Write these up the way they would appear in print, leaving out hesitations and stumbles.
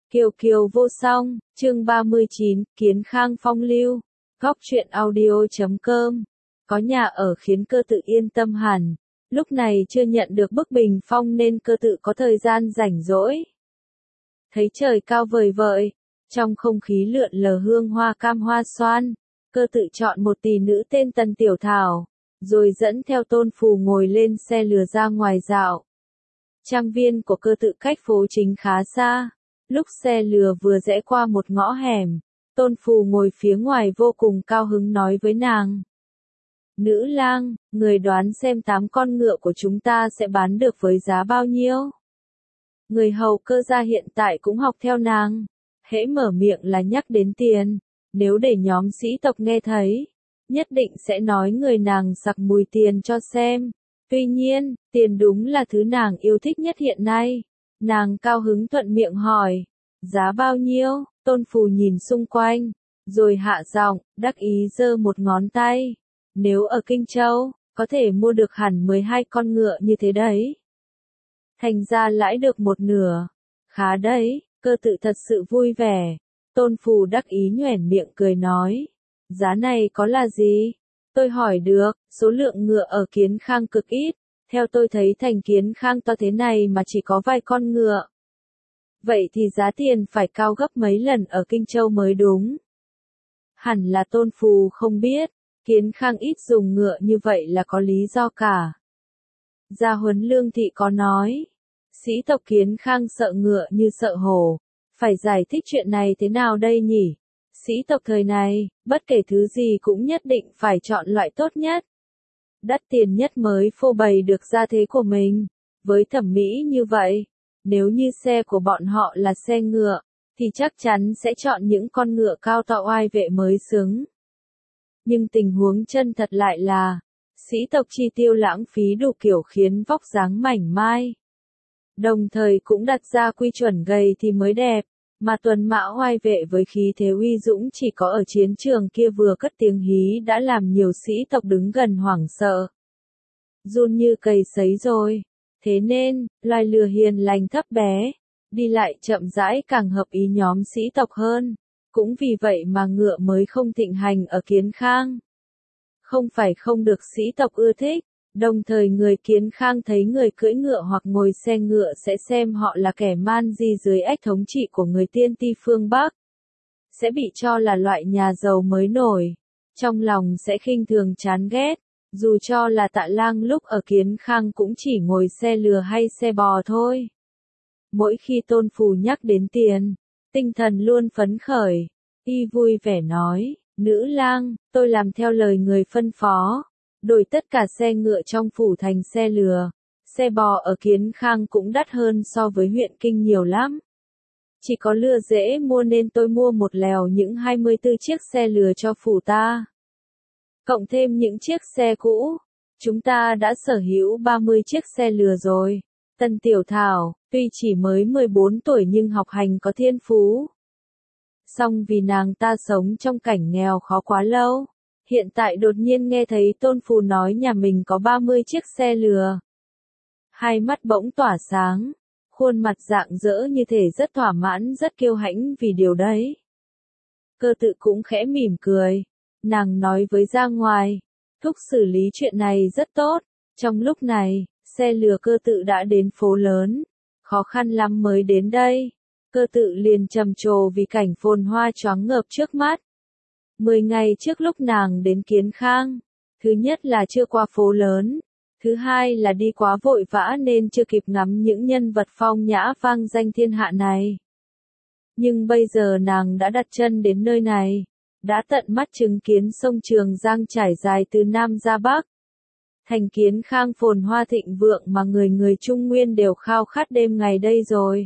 Kiều Kiều vô song, chương 39, Kiến Khang phong lưu. Góc truyện audio.com. Có nhà ở khiến Cơ Tự yên tâm hẳn. Lúc này chưa nhận được bức bình phong nên Cơ Tự có thời gian rảnh rỗi. Thấy trời cao vời vợi, trong không khí lượn lờ hương hoa cam hoa xoan, Cơ Tự chọn một tỷ nữ tên Tần Tiểu Thảo, rồi dẫn theo Tôn Phù ngồi lên xe lừa ra ngoài dạo. Trang viên của Cơ Tự cách phố chính khá xa. Lúc xe lừa vừa rẽ qua một ngõ hẻm, Tôn Phù ngồi phía ngoài vô cùng cao hứng nói với nàng. Nữ lang, người đoán xem 8 con ngựa của chúng ta sẽ bán được với giá bao nhiêu? Người hầu Cơ gia hiện tại cũng học theo nàng. Hễ mở miệng là nhắc đến tiền. Nếu để nhóm sĩ tộc nghe thấy, nhất định sẽ nói người nàng sặc mùi tiền cho xem. Tuy nhiên, tiền đúng là thứ nàng yêu thích nhất hiện nay. Nàng cao hứng thuận miệng hỏi, giá bao nhiêu? Tôn Phù nhìn xung quanh, rồi hạ giọng, đắc ý giơ một ngón tay. Nếu ở Kinh Châu, có thể mua được hẳn 12 con ngựa như thế đấy. Thành ra lãi được một nửa. Khá đấy, Cơ Tự thật sự vui vẻ. Tôn Phù đắc ý nhoẻn miệng cười nói, giá này có là gì? Tôi hỏi được, số lượng ngựa ở Kiến Khang cực ít. Theo tôi thấy thành Kiến Khang to thế này mà chỉ có vài con ngựa. Vậy thì giá tiền phải cao gấp mấy lần ở Kinh Châu mới đúng. Hẳn là Tôn Phù không biết, Kiến Khang ít dùng ngựa như vậy là có lý do cả. Gia Huấn Lương Thị có nói, sĩ tộc Kiến Khang sợ ngựa như sợ hổ. Phải giải thích chuyện này thế nào đây nhỉ? Sĩ tộc thời này, bất kể thứ gì cũng nhất định phải chọn loại tốt nhất. Đắt tiền nhất mới phô bày được gia thế của mình. Với thẩm mỹ như vậy, nếu như xe của bọn họ là xe ngựa, thì chắc chắn sẽ chọn những con ngựa cao to oai vệ mới xứng. Nhưng tình huống chân thật lại là, sĩ tộc chi tiêu lãng phí đủ kiểu khiến vóc dáng mảnh mai. Đồng thời cũng đặt ra quy chuẩn gầy thì mới đẹp, mà tuần mã oai vệ với khí thế uy dũng chỉ có ở chiến trường kia vừa cất tiếng hí đã làm nhiều sĩ tộc đứng gần hoảng sợ. Run như cầy sấy rồi. Thế nên, loài lừa hiền lành thấp bé, đi lại chậm rãi càng hợp ý nhóm sĩ tộc hơn. Cũng vì vậy mà ngựa mới không thịnh hành ở Kiến Khang. Không phải không được sĩ tộc ưa thích, đồng thời người Kiến Khang thấy người cưỡi ngựa hoặc ngồi xe ngựa sẽ xem họ là kẻ man di dưới ách thống trị của người tiên ti phương Bắc. Sẽ bị cho là loại nhà giàu mới nổi. Trong lòng sẽ khinh thường chán ghét. Dù cho là Tạ Lang lúc ở Kiến Khang cũng chỉ ngồi xe lừa hay xe bò thôi. Mỗi khi Tôn Phù nhắc đến tiền, tinh thần luôn phấn khởi. Y vui vẻ nói, nữ lang, tôi làm theo lời người phân phó. Đổi tất cả xe ngựa trong phủ thành xe lừa. Xe bò ở Kiến Khang cũng đắt hơn so với huyện Kinh nhiều lắm. Chỉ có lừa dễ mua nên tôi mua một lèo những 24 chiếc xe lừa cho phủ ta. Cộng thêm những chiếc xe cũ, chúng ta đã sở hữu 30 chiếc xe lừa rồi. Tần Tiểu Thảo, tuy chỉ mới 14 tuổi nhưng học hành có thiên phú. Song vì nàng ta sống trong cảnh nghèo khó quá lâu, hiện tại đột nhiên nghe thấy Tôn Phù nói nhà mình có 30 chiếc xe lừa. Hai mắt bỗng tỏa sáng, khuôn mặt rạng rỡ như thể rất thỏa mãn rất kiêu hãnh vì điều đấy. Cơ Tự cũng khẽ mỉm cười. Nàng nói với ra ngoài, thúc xử lý chuyện này rất tốt. Trong lúc này, xe lừa Cơ Tự đã đến phố lớn. Khó khăn lắm mới đến đây. Cơ Tự liền trầm trồ vì cảnh phồn hoa choáng ngợp trước mắt. 10 ngày trước lúc nàng đến Kiến Khang, thứ nhất là chưa qua phố lớn. Thứ hai là đi quá vội vã nên chưa kịp ngắm những nhân vật phong nhã vang danh thiên hạ này. Nhưng bây giờ nàng đã đặt chân đến nơi này. Đã tận mắt chứng kiến sông Trường Giang trải dài từ Nam ra Bắc. Thành Kiến Khang phồn hoa thịnh vượng mà người Trung Nguyên đều khao khát đêm ngày đây rồi.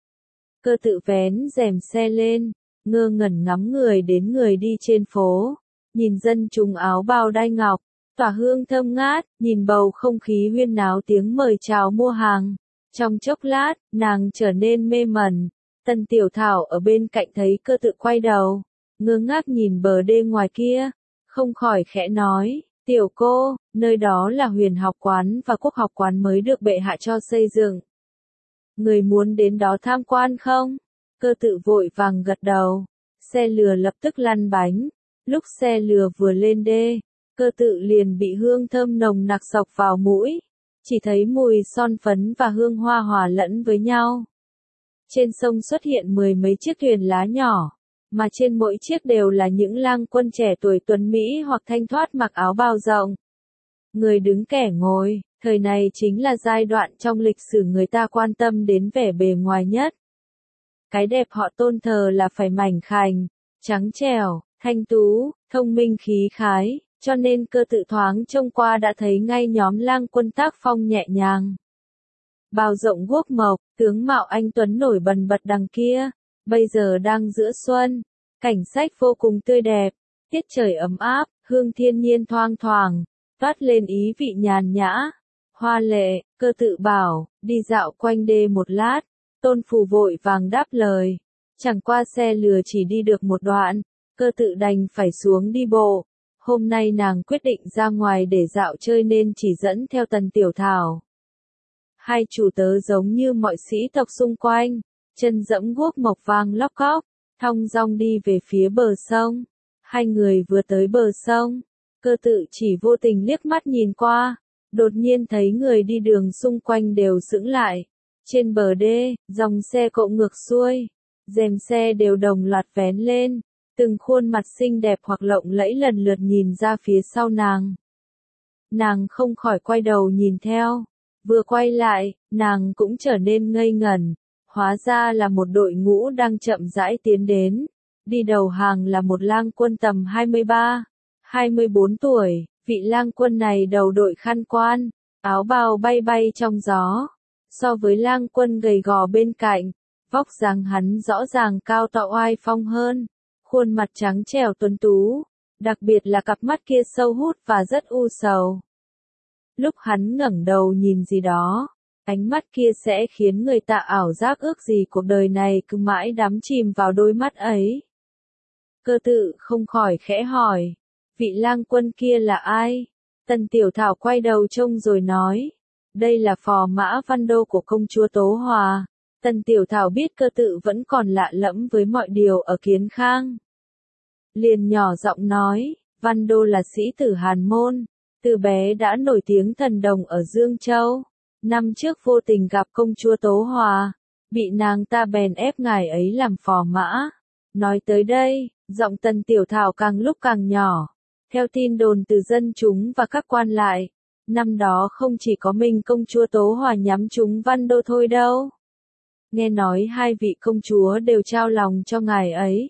Cơ Tự vén rèm xe lên, ngơ ngẩn ngắm người đến người đi trên phố. Nhìn dân chúng áo bào đai ngọc, tỏa hương thơm ngát, nhìn bầu không khí huyên náo tiếng mời chào mua hàng. Trong chốc lát, nàng trở nên mê mẩn. Tần Tiểu Thảo ở bên cạnh thấy Cơ Tự quay đầu. Ngơ ngác nhìn bờ đê ngoài kia, không khỏi khẽ nói, tiểu cô, nơi đó là Huyền học quán và Quốc học quán mới được bệ hạ cho xây dựng. Người muốn đến đó tham quan không? Cơ tự vội vàng gật đầu. Xe lừa lập tức lăn bánh. Lúc xe lừa vừa lên đê, cơ tự liền bị hương thơm nồng nặc xộc vào mũi. Chỉ thấy mùi son phấn và hương hoa hòa lẫn với nhau. Trên sông xuất hiện 10 mấy chiếc thuyền lá nhỏ, mà trên mỗi chiếc đều là những lang quân trẻ tuổi tuấn Mỹ hoặc thanh thoát mặc áo bào rộng. Người đứng kẻ ngồi, thời này chính là giai đoạn trong lịch sử người ta quan tâm đến vẻ bề ngoài nhất. Cái đẹp họ tôn thờ là phải mảnh khảnh, trắng trẻo, thanh tú, thông minh khí khái, cho nên cơ tự thoáng trông qua đã thấy ngay nhóm lang quân tác phong nhẹ nhàng. Bào rộng guốc mộc, tướng mạo anh tuấn nổi bần bật đằng kia, bây giờ đang giữa xuân, cảnh sắc vô cùng tươi đẹp, tiết trời ấm áp, hương thiên nhiên thoang thoảng, toát lên ý vị nhàn nhã, hoa lệ. Cơ tự bảo, đi dạo quanh đê một lát. Tôn Phù vội vàng đáp lời, chẳng qua xe lừa chỉ đi được một đoạn, cơ tự đành phải xuống đi bộ. Hôm nay nàng quyết định ra ngoài để dạo chơi nên chỉ dẫn theo Tần Tiểu Thảo. Hai chủ tớ giống như mọi sĩ tộc xung quanh, chân dẫm guốc mộc vang lóc cóc, thong dong đi về phía bờ sông. Hai người vừa tới bờ sông, cơ tự chỉ vô tình liếc mắt nhìn qua, đột nhiên thấy người đi đường xung quanh đều sững lại. Trên bờ đê, dòng xe cộ ngược xuôi, rèm xe đều đồng loạt vén lên, từng khuôn mặt xinh đẹp hoặc lộng lẫy lần lượt nhìn ra phía sau nàng. Nàng không khỏi quay đầu nhìn theo, vừa quay lại, nàng cũng trở nên ngây ngẩn, hóa ra là một đội ngũ đang chậm rãi tiến đến, đi đầu hàng là một lang quân tầm 23, 24 tuổi, vị lang quân này đầu đội khăn quan, áo bào bay bay trong gió. So với lang quân gầy gò bên cạnh, vóc dáng hắn rõ ràng cao to oai phong hơn, khuôn mặt trắng trẻo tuấn tú, đặc biệt là cặp mắt kia sâu hút và rất u sầu. Lúc hắn ngẩng đầu nhìn gì đó, ánh mắt kia sẽ khiến người ta ảo giác ước gì cuộc đời này cứ mãi đắm chìm vào đôi mắt ấy. Cơ tự không khỏi khẽ hỏi, vị lang quân kia là ai? Tần Tiểu Thảo quay đầu trông rồi nói, đây là phò mã Văn Đô của công chúa Tố Hòa. Tần Tiểu Thảo biết cơ tự vẫn còn lạ lẫm với mọi điều ở Kiến Khang. Liền nhỏ giọng nói, Văn Đô là sĩ tử Hàn Môn, từ bé đã nổi tiếng thần đồng ở Dương Châu. Năm trước vô tình gặp công chúa Tố Hòa, bị nàng ta bèn ép ngài ấy làm phò mã. Nói tới đây, giọng Tần Tiểu Thảo càng lúc càng nhỏ. Theo tin đồn từ dân chúng và các quan lại, năm đó không chỉ có mình công chúa Tố Hòa nhắm trúng Văn Đô thôi đâu. Nghe nói hai vị công chúa đều trao lòng cho ngài ấy.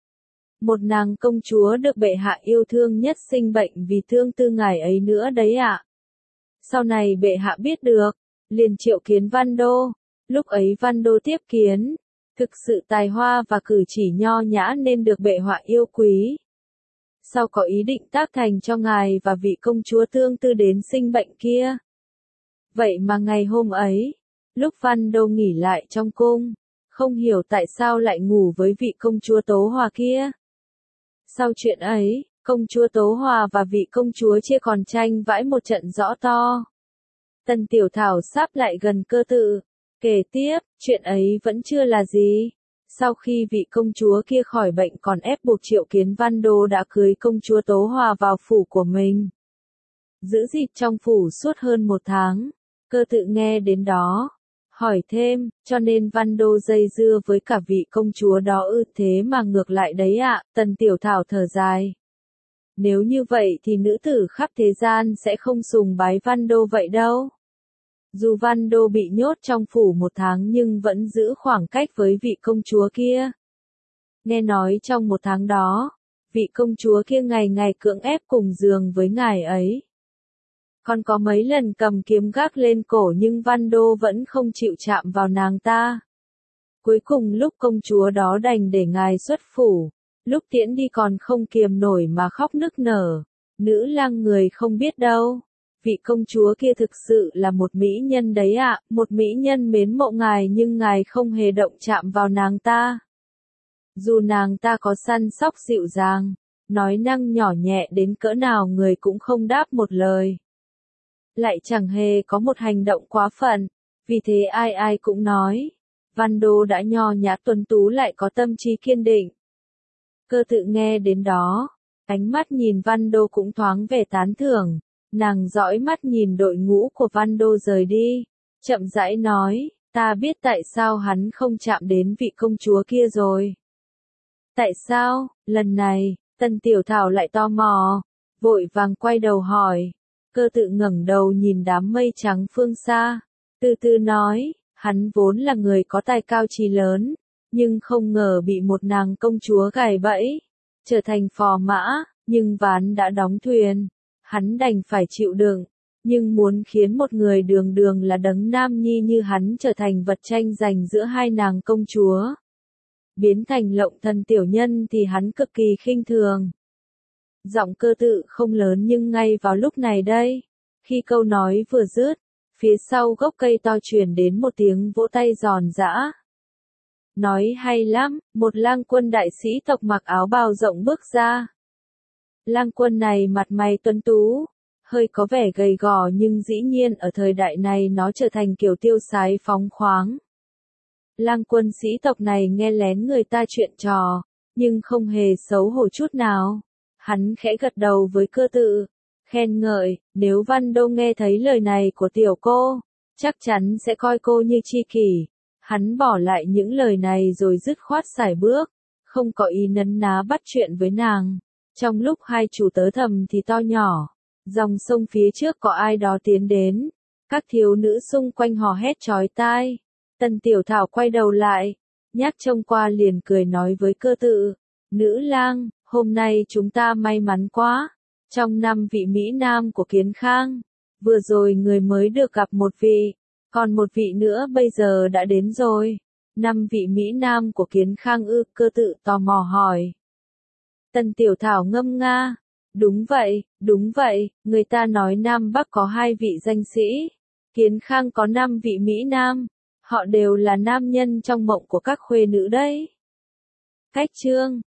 Một nàng công chúa được bệ hạ yêu thương nhất sinh bệnh vì thương tư ngài ấy nữa đấy ạ. Sau này bệ hạ biết được, liền triệu kiến Văn Đô. Lúc ấy Văn Đô tiếp kiến, thực sự tài hoa và cử chỉ nho nhã nên được bệ hạ yêu quý. Sau có ý định tác thành cho ngài và vị công chúa thương tư đến sinh bệnh kia. Vậy mà ngày hôm ấy, lúc Văn Đô nghỉ lại trong cung, không hiểu tại sao lại ngủ với vị công chúa Tố Hòa kia. Sau chuyện ấy, công chúa Tố Hòa và vị công chúa chia còn tranh vãi một trận rõ to. Tần Tiểu Thảo sắp lại gần cơ tự, kể tiếp, chuyện ấy vẫn chưa là gì. Sau khi vị công chúa kia khỏi bệnh còn ép buộc triệu kiến Văn Đô đã cưới công chúa Tố Hòa vào phủ của mình. Giữ dịp trong phủ suốt hơn 1 tháng, cơ tự nghe đến đó. Hỏi thêm, cho nên Văn Đô dây dưa với cả vị công chúa đó thế mà ngược lại đấy ạ. Tần Tiểu Thảo thở dài. Nếu như vậy thì nữ tử khắp thế gian sẽ không sùng bái Văn Đô vậy đâu. Dù Văn Đô bị nhốt trong phủ 1 tháng nhưng vẫn giữ khoảng cách với vị công chúa kia. Nghe nói trong 1 tháng đó, vị công chúa kia ngày ngày cưỡng ép cùng giường với ngài ấy. Còn có mấy lần cầm kiếm gác lên cổ nhưng Văn Đô vẫn không chịu chạm vào nàng ta. Cuối cùng lúc công chúa đó đành để ngài xuất phủ, lúc tiễn đi còn không kiềm nổi mà khóc nức nở. Nữ lang người không biết đâu. Vị công chúa kia thực sự là một mỹ nhân đấy ạ, một mỹ nhân mến mộ ngài nhưng ngài không hề động chạm vào nàng ta. Dù nàng ta có săn sóc dịu dàng, nói năng nhỏ nhẹ đến cỡ nào người cũng không đáp một lời. Lại chẳng hề có một hành động quá phận, vì thế ai ai cũng nói, Văn Đô đã nho nhã tuấn tú lại có tâm trí kiên định. Cơ tự nghe đến đó, ánh mắt nhìn Văn Đô cũng thoáng vẻ tán thưởng, nàng dõi mắt nhìn đội ngũ của Văn Đô rời đi, chậm rãi nói, ta biết tại sao hắn không chạm đến vị công chúa kia rồi. Tại sao, lần này, Tần Tiểu Thảo lại tò mò, vội vàng quay đầu hỏi, cơ tự ngẩng đầu nhìn đám mây trắng phương xa, từ từ nói, hắn vốn là người có tài cao trí lớn, nhưng không ngờ bị một nàng công chúa gài bẫy, trở thành phò mã, nhưng ván đã đóng thuyền, hắn đành phải chịu đựng, nhưng muốn khiến một người đường đường là đấng nam nhi như hắn trở thành vật tranh giành giữa hai nàng công chúa, biến thành lộng thần tiểu nhân thì hắn cực kỳ khinh thường. Giọng cơ tự không lớn nhưng ngay vào lúc này đây, khi câu nói vừa dứt, phía sau gốc cây to truyền đến một tiếng vỗ tay giòn giã. Nói hay lắm, một lang quân đại sĩ tộc mặc áo bào rộng bước ra. Lang quân này mặt mày tuấn tú, hơi có vẻ gầy gò nhưng dĩ nhiên ở thời đại này nó trở thành kiểu tiêu sái phóng khoáng. Lang quân sĩ tộc này nghe lén người ta chuyện trò, nhưng không hề xấu hổ chút nào. Hắn khẽ gật đầu với cơ tự, khen ngợi, nếu Văn Đô nghe thấy lời này của tiểu cô, chắc chắn sẽ coi cô như tri kỷ. Hắn bỏ lại những lời này rồi dứt khoát sải bước, không có ý nấn ná bắt chuyện với nàng. Trong lúc hai chủ tớ thầm thì to nhỏ, dòng sông phía trước có ai đó tiến đến, các thiếu nữ xung quanh hò hét chói tai. Tần Tiểu Thảo quay đầu lại, nhác trông qua liền cười nói với cơ tự, nữ lang, hôm nay chúng ta may mắn quá, trong 5 vị Mỹ Nam của Kiến Khang, vừa rồi người mới được gặp một vị, còn một vị nữa bây giờ đã đến rồi. 5 vị Mỹ Nam của Kiến Khang ư? Cơ tự tò mò hỏi. Tần Tiểu Thảo ngâm nga, đúng vậy, người ta nói Nam Bắc có 2 vị danh sĩ, Kiến Khang có 5 vị Mỹ Nam, họ đều là nam nhân trong mộng của các khuê nữ đấy. Cách chương